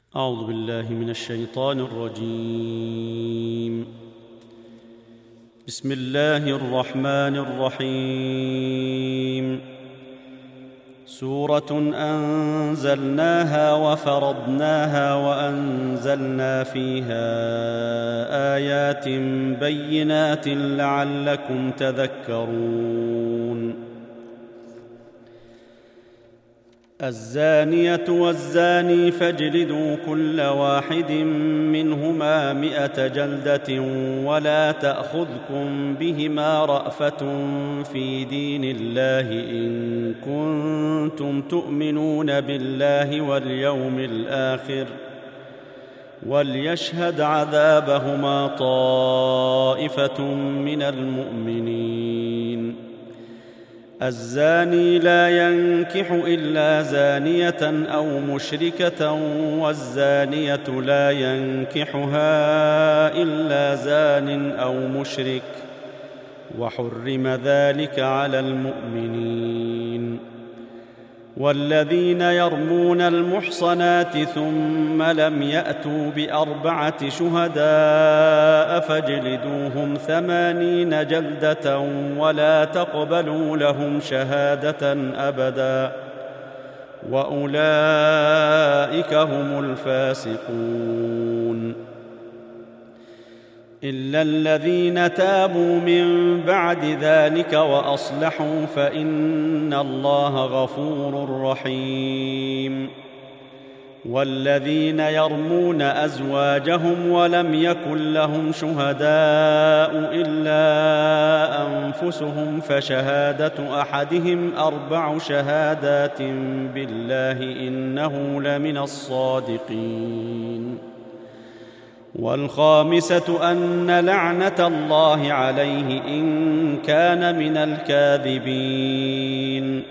أعوذ بالله من الشيطان الرجيم. بسم الله الرحمن الرحيم. سورة أنزلناها وفرضناها وأنزلنا فيها آيات بينات لعلكم تذكرون. الزانية والزاني فاجلدوا كل واحد منهما 100 جلدة ولا تأخذكم بهما رأفة في دين الله إن كنتم تؤمنون بالله واليوم الآخر وليشهد عذابهما طائفة من المؤمنين. الزاني لا ينكح إلا زانية أو مشركة والزانية لا ينكحها إلا زان أو مشرك وحرم ذلك على المؤمنين. والذين يرمون المحصنات ثم لم يأتوا ب4 شهداء فاجلدوهم 80 جلدة ولا تقبلوا لهم شهادة أبدا وأولئك هم الفاسقون. إلا الذين تابوا من بعد ذلك وأصلحوا فإن الله غفور رحيم. والذين يرمون أزواجهم ولم يكن لهم شهداء إلا أنفسهم فشهادة أحدهم 4 شهادات بالله إنه لمن الصادقين. والخامسة أن لعنة الله عليه إن كان من الكاذبين.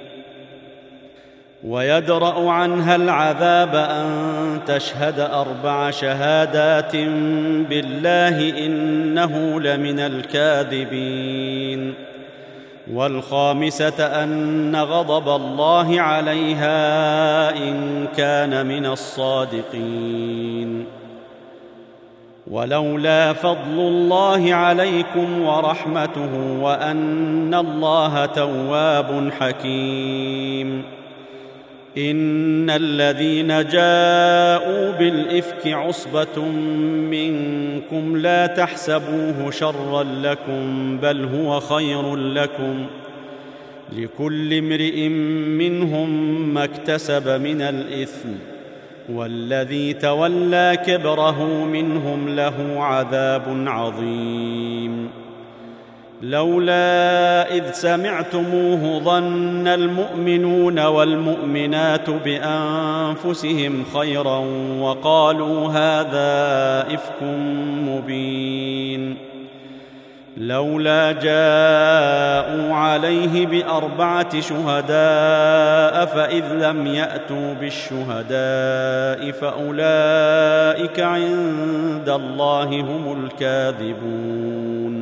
ويدرأ عنها العذاب أن تشهد 4 شهادات بالله إنه لمن الكاذبين. والخامسة أن غضب الله عليها إن كان من الصادقين. ولولا فضل الله عليكم ورحمته وأن الله تواب حكيم. إن الذين جاءوا بالإفك عصبة منكم لا تحسبوه شرا لكم بل هو خير لكم لكل امرئ منهم ما اكتسب من الإثم والذي تولى كبره منهم له عذاب عظيم. لولا إذ سمعتموه ظن المؤمنون والمؤمنات بأنفسهم خيرا وقالوا هذا إفك مبين. لولا جاءوا عليه ب4 شهداء فإذ لم يأتوا بالشهداء فأولئك عند الله هم الكاذبون.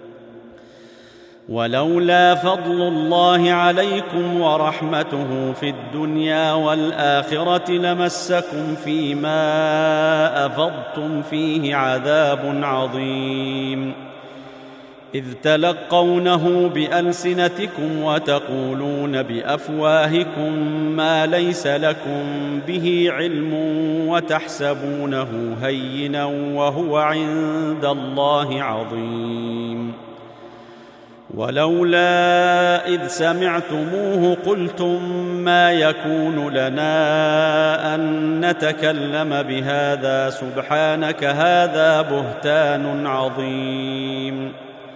ولولا فضل الله عليكم ورحمته في الدنيا والآخرة لمسكم فيما أفضتم فيه عذاب عظيم. إذ تلقونه بألسنتكم وتقولون بأفواهكم ما ليس لكم به علم وتحسبونه هينا وهو عند الله عظيم. ولولا إذ سمعتموه قلتم ما يكون لنا أن نتكلم بهذا سبحانك هذا بهتان عظيم.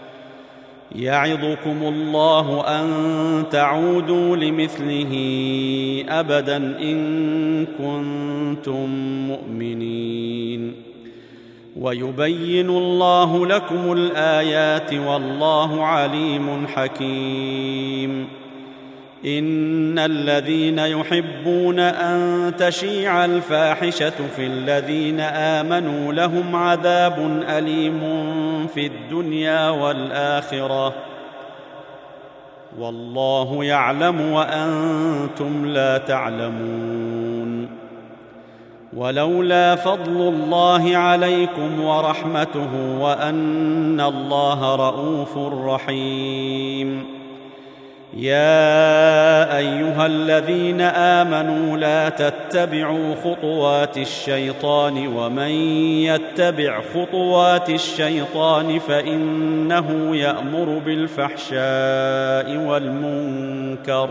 يعظكم الله أن تعودوا لمثله أبدا إن كنتم مؤمنين. ويبين الله لكم الآيات والله عليم حكيم. إن الذين يحبون أن تشيع الفاحشة في الذين آمنوا لهم عذاب أليم في الدنيا والآخرة والله يعلم وأنتم لا تعلمون. ولولا فضل الله عليكم ورحمته وأن الله رءوف رحيم. يا أيها الذين آمنوا لا تتبعوا خطوات الشيطان ومن يتبع خطوات الشيطان فإنه يأمر بالفحشاء والمنكر.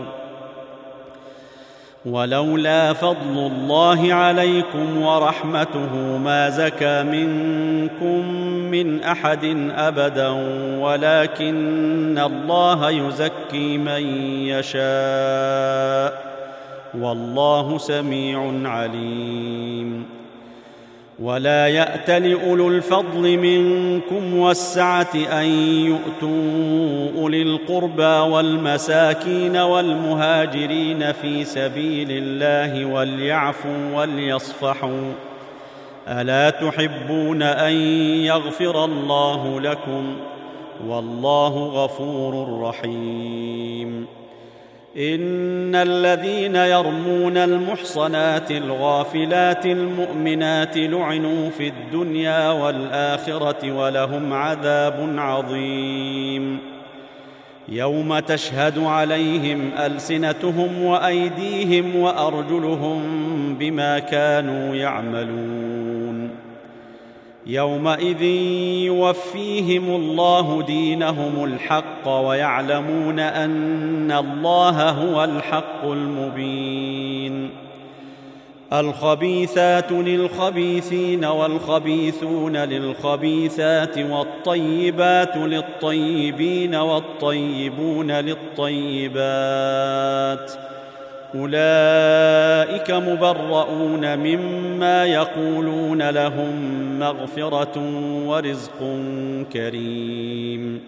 ولولا فضل الله عليكم ورحمته ما زكى منكم من أحد أبدا ولكن الله يزكي من يشاء والله سميع عليم. ولا يأتل أولو الفضل منكم والسعة أن يؤتوا أولي القربى والمساكين والمهاجرين في سبيل الله وليعفوا وليصفحوا ألا تحبون أن يغفر الله لكم والله غفور رحيم. إن الذين يرمون المحصنات الغافلات المؤمنات لعنوا في الدنيا والآخرة ولهم عذاب عظيم. يوم تشهد عليهم ألسنتهم وأيديهم وأرجلهم بما كانوا يعملون. يومئذ يوفيهم الله دينهم الحق ويعلمون أن الله هو الحق المبين. الخبيثات للخبيثين والخبيثون للخبيثات والطيبات للطيبين والطيبون للطيبات أولئك مبرؤون مما يقولون لهم مغفرة ورزق كريم.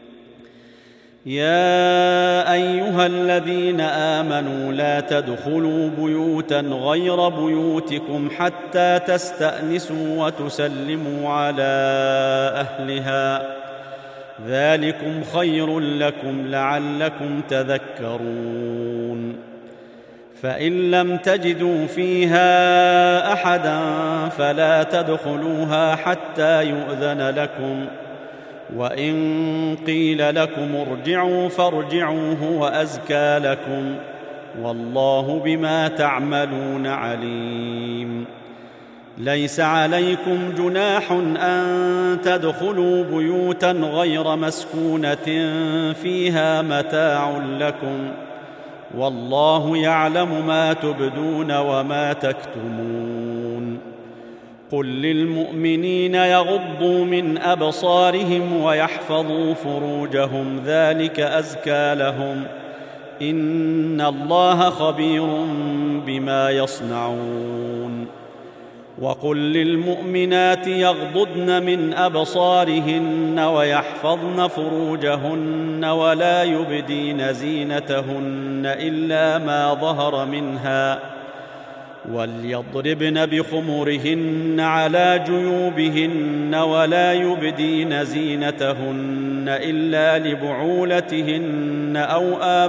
يا أيها الذين آمنوا لا تدخلوا بيوتا غير بيوتكم حتى تستأنسوا وتسلموا على أهلها ذلكم خير لكم لعلكم تذكرون. فإن لم تجدوا فيها أحدا فلا تدخلوها حتى يؤذن لكم وإن قيل لكم ارجعوا فارجعوا هو أزكى لكم والله بما تعملون عليم. ليس عليكم جناح أن تدخلوا بيوتا غير مسكونة فيها متاع لكم والله يعلم ما تبدون وما تكتمون. قل للمؤمنين يغضوا من أبصارهم ويحفظوا فروجهم ذلك أزكى لهم إن الله خبير بما يصنعون. وقل للمؤمنات يغضضن من أبصارهن ويحفظن فروجهن ولا يبدين زينتهن إلا ما ظهر منها وليضربن بخمرهن على جيوبهن ولا يبدين زينتهن إلا لبعولتهن أو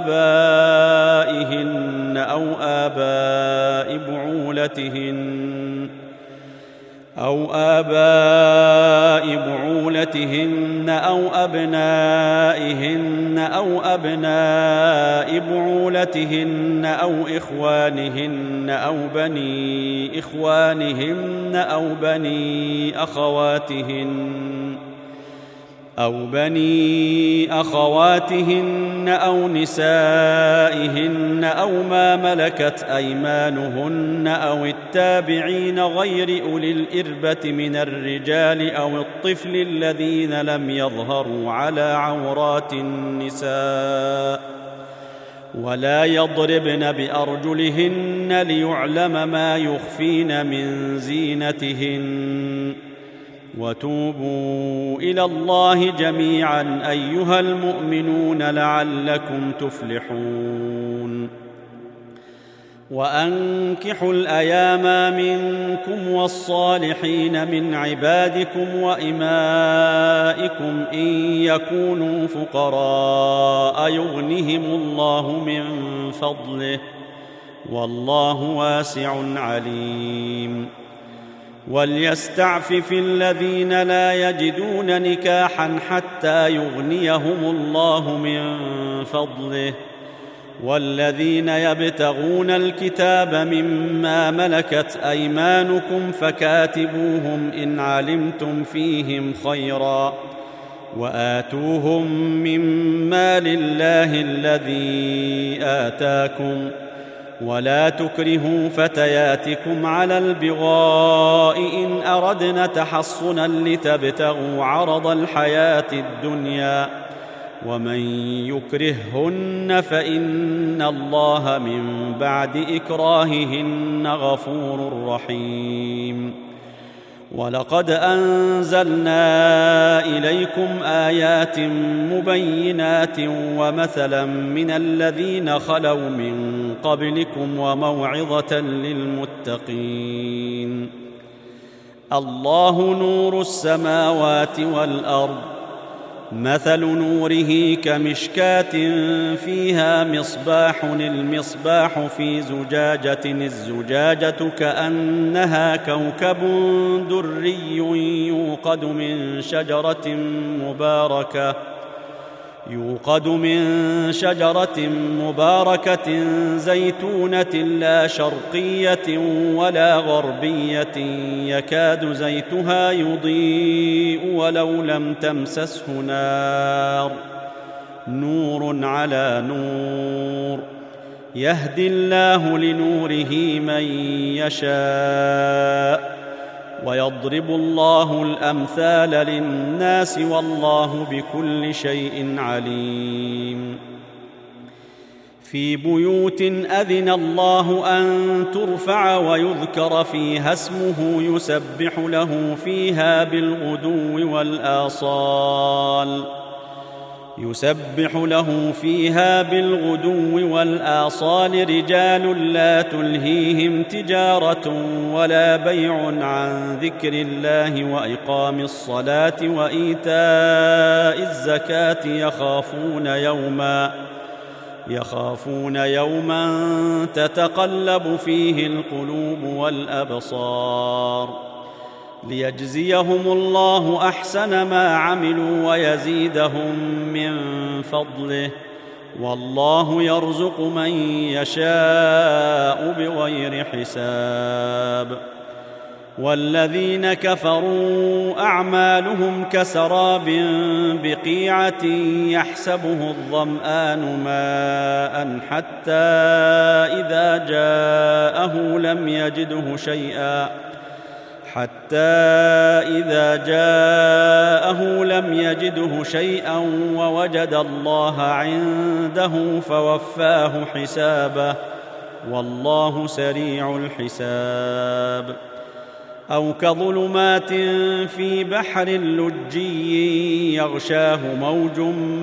آبائهن أو آباء بعولتهن أو أبنائهن أو أبناء بعولتهن أو إخوانهن أو بني إخوانهن أو بني أخواتهن أو نسائهن أو ما ملكت أيمانهن أو التابعين غير أولي الإربة من الرجال أو الطفل الذين لم يظهروا على عورات النساء ولا يضربن بأرجلهن ليعلم ما يخفين من زينتهن. وتوبوا إلى الله جميعا أيها المؤمنون لعلكم تفلحون. وأنكحوا الأيام منكم والصالحين من عبادكم وإمائكم إن يكونوا فقراء يغنهم الله من فضله والله واسع عليم. وليستعفف الذين لا يجدون نكاحا حتى يغنيهم الله من فضله، والذين يبتغون الكتاب مما ملكت أيمانكم فكاتبوهم إن علمتم فيهم خيرا، وآتوهم مما لله الذي آتاكم، ولا تكرهوا فتياتكم على البغاء إن أردنا تحصنا لتبتغوا عرض الحياة الدنيا، ومن يكرههن فإن الله من بعد إكراههن غفور رحيم. ولقد أنزلنا إليكم آيات مبينات ومثلا من الذين خلوا من قبلكم وموعظة للمتقين. الله نور السماوات والأرض، مثل نوره كمشكاة فيها مصباح، المصباح في زجاجة، الزجاجة كأنها كوكب دري يوقد من شجرة مباركة زيتونة لا شرقية ولا غربية، يكاد زيتها يضيء ولو لم تمسسه نار، نور على نور، يهدي الله لنوره من يشاء، ويضرب الله الأمثال للناس والله بكل شيء عليم. في بيوت أذن الله أن ترفع ويذكر فيها اسمه يسبح له فيها بالغدو والآصال رجال لا تلهيهم تجارة ولا بيع عن ذكر الله وإقام الصلاة وإيتاء الزكاة يخافون يوما تتقلب فيه القلوب والأبصار، ليجزيهم الله أحسن ما عملوا ويزيدهم من فضله، والله يرزق من يشاء بغير حساب. والذين كفروا أعمالهم كسراب بقيعة يحسبه الظمآن ماء حتى إذا جاءه لم يجده شيئا ووجد الله عنده فوفاه حسابه، والله سريع الحساب. أو كظلمات في بحر لجي يغشاه موج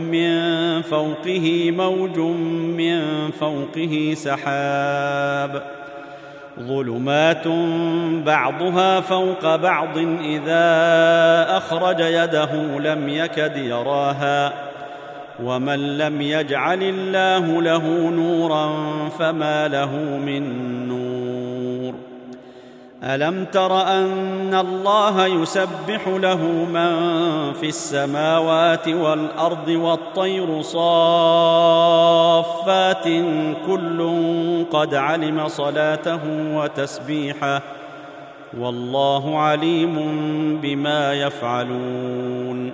من فوقه سحاب، ظلمات بعضها فوق بعض إذا أخرج يده لم يكد يراها، ومن لم يجعل الله له نورا فما له من نور. ألم تر أن الله يسبح له من في السماوات والأرض والطير صافات كل قد علم صلاته وتسبيحه، والله عليم بما يفعلون.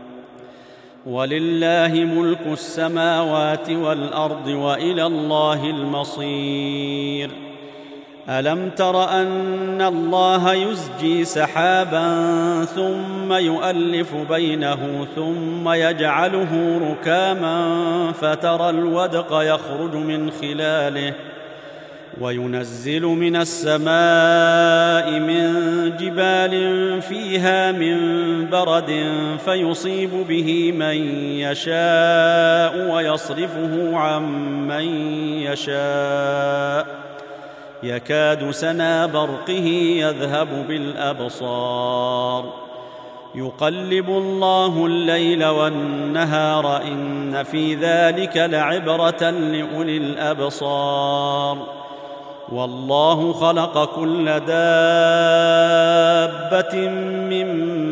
ولله ملك السماوات والأرض وإلى الله المصير. ألم تر أن الله يزجي سحابا ثم يؤلف بينه ثم يجعله ركاما فترى الودق يخرج من خلاله، وينزل من السماء من جبال فيها من برد فيصيب به من يشاء ويصرفه عن من يشاء، يكاد سنا برقه يذهب بالأبصار، يقلب الله الليل والنهار إن في ذلك لعبرة لأولي الأبصار. والله خلق كل دابة من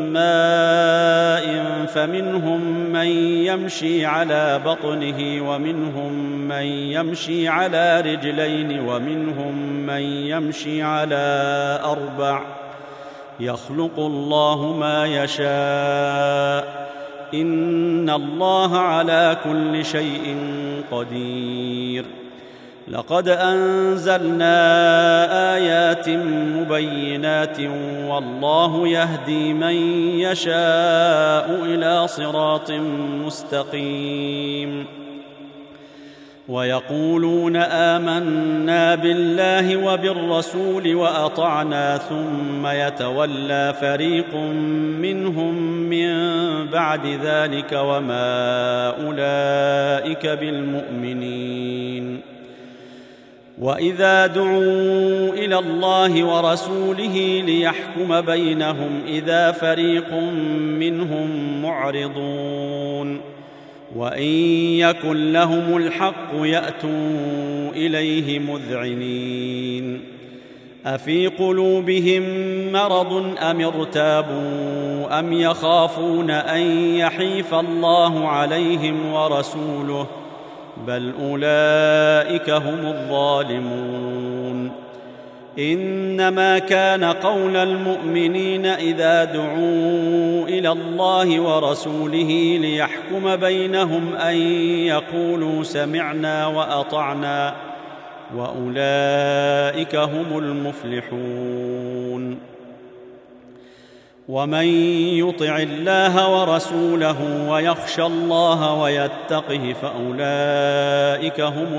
ماء فمنهم من يمشي على بطنه ومنهم من يمشي على رجلين ومنهم من يمشي على أربع يخلق الله ما يشاء إن الله على كل شيء قدير. لقد أنزلنا آيات مبينات والله يهدي من يشاء إلى صراط مستقيم. ويقولون آمنا بالله وبالرسول وأطعنا ثم يتولى فريق منهم من بعد ذلك وما أولئك بالمؤمنين. وإذا دعوا إلى الله ورسوله ليحكم بينهم إذا فريق منهم معرضون وإن يكن لهم الحق يأتوا إليه مذعنين. أفي قلوبهم مرض أم ارتابوا أم يخافون أن يحيف الله عليهم ورسوله بل أولئك هم الظالمون. إنما كان قول المؤمنين إذا دعوا إلى الله ورسوله ليحكم بينهم أن يقولوا سمعنا وأطعنا وأولئك هم المفلحون. ومن يطع الله ورسوله ويخشى الله ويتقه فأولئك هم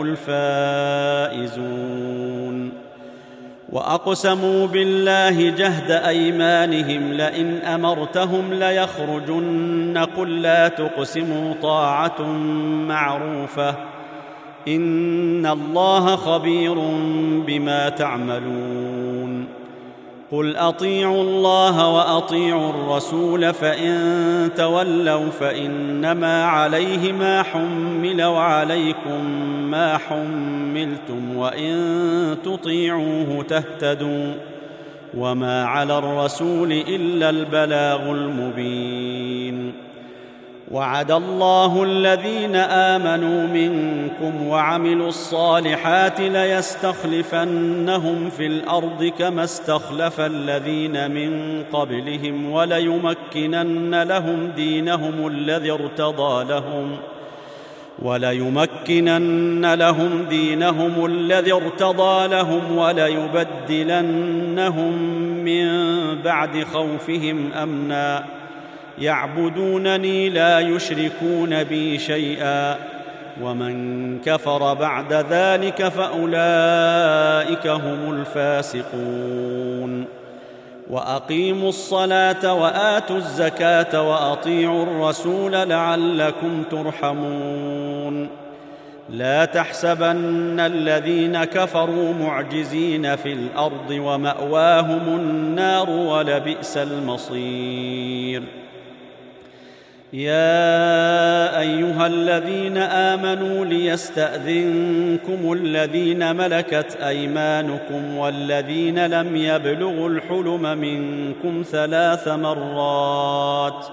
الفائزون. وأقسموا بالله جهد أيمانهم لئن أمرتهم ليخرجن قل لا تقسموا طاعة معروفة إن الله خبير بما تعملون. قل أطيعوا الله وأطيعوا الرسول فإن تولوا فإنما عليه ما حمل وعليكم ما حملتم وإن تطيعوه تهتدوا وما على الرسول إلا البلاغ المبين. وعد الله الذين آمنوا منكم وعملوا الصالحات ليستخلفنهم في الأرض كما استخلف الذين من قبلهم وليمكنن لهم دينهم الذي ارتضى لهم وليبدلنهم من بعد خوفهم أمنا يعبدونني لا يشركون بي شيئا ومن كفر بعد ذلك فأولئك هم الفاسقون. وأقيموا الصلاة وآتوا الزكاة وأطيعوا الرسول لعلكم ترحمون. لا تحسبن الذين كفروا معجزين في الأرض ومأواهم النار ولبئس المصير. يا أيها الذين آمنوا ليستأذنكم الذين ملكت أيمانكم والذين لم يبلغوا الحلم منكم 3 مرات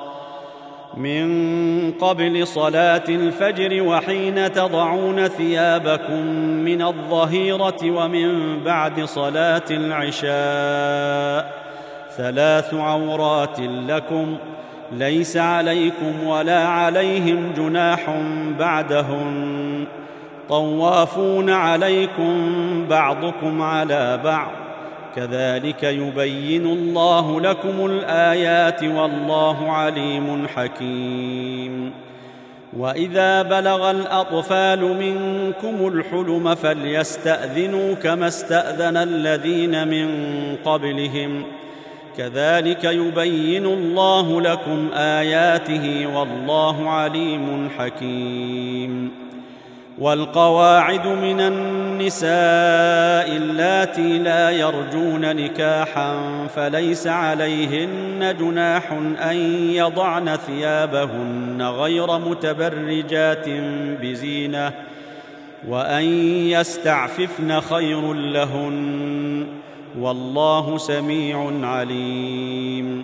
من قبل صلاة الفجر وحين تضعون ثيابكم من الظهيرة ومن بعد صلاة العشاء 3 عورات لكم ليس عليكم ولا عليهم جناح بعدهن طوافون عليكم بعضكم على بعض كذلك يبين الله لكم الآيات والله عليم حكيم. وإذا بلغ الأطفال منكم الحلم فليستأذنوا كما استأذن الذين من قبلهم كذلك يبين الله لكم آياته والله عليم حكيم. والقواعد من النساء اللاتي لا يرجون نكاحا فليس عليهن جناح أن يضعن ثيابهن غير متبرجات بزينة وأن يستعففن خير لهن والله سميع عليم.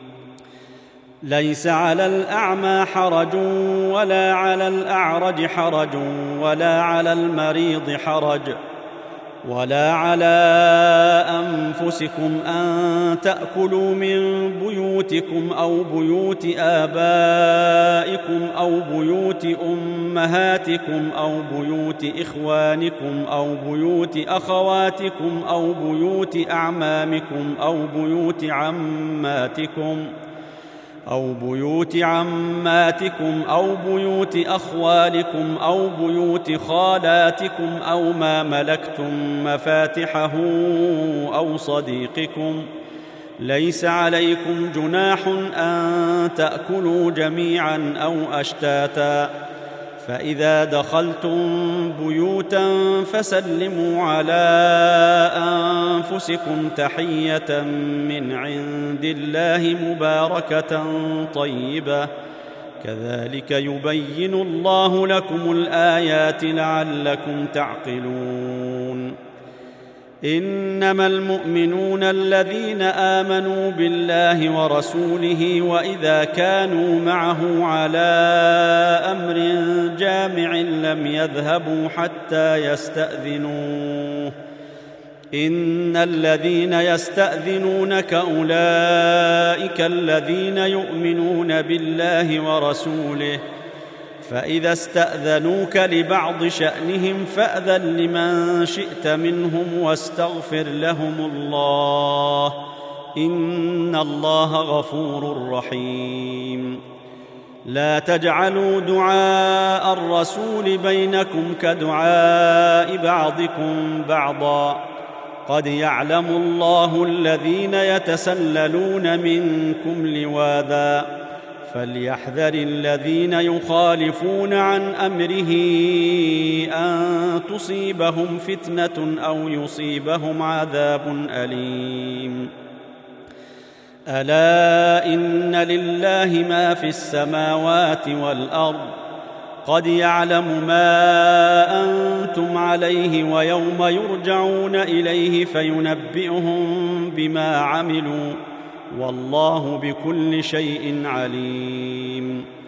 ليس على الأعمى حرج ولا على الأعرج حرج ولا على المريض حرج ولا على أنفسكم أن تأكلوا من بيوتكم أو بيوت آبائكم أو بيوت أمهاتكم أو بيوت إخوانكم أو بيوت أخواتكم أو بيوت أعمامكم أو بيوت عماتكم أو بيوت أخوالكم أو بيوت خالاتكم أو ما ملكتم مفاتحه أو صديقكم. ليس عليكم جناح أن تأكلوا جميعا أو أشتاتا، فإذا دخلتم بيوتا فسلموا على أنفسكم تحية من عند الله مباركة طيبة، كذلك يبين الله لكم الآيات لعلكم تعقلون. إنما المؤمنون الذين آمنوا بالله ورسوله وإذا كانوا معه على أمر جامع لم يذهبوا حتى يستأذنوه. إن الذين يستأذنونك أولئك الذين يؤمنون بالله ورسوله، فإذا استأذنوك لبعض شأنهم فأذن لمن شئت منهم واستغفر لهم الله، إن الله غفور رحيم. لا تجعلوا دعاء الرسول بينكم كدعاء بعضكم بعضا، قد يعلم الله الذين يتسللون منكم لواذا، فليحذر الذين يخالفون عن أمره أن تصيبهم فتنة أو يصيبهم عذاب أليم. ألا إن لله ما في السماوات والأرض، قد يعلم ما أنتم عليه ويوم يرجعون إليه فينبئهم بما عملوا، والله بكل شيء عليم.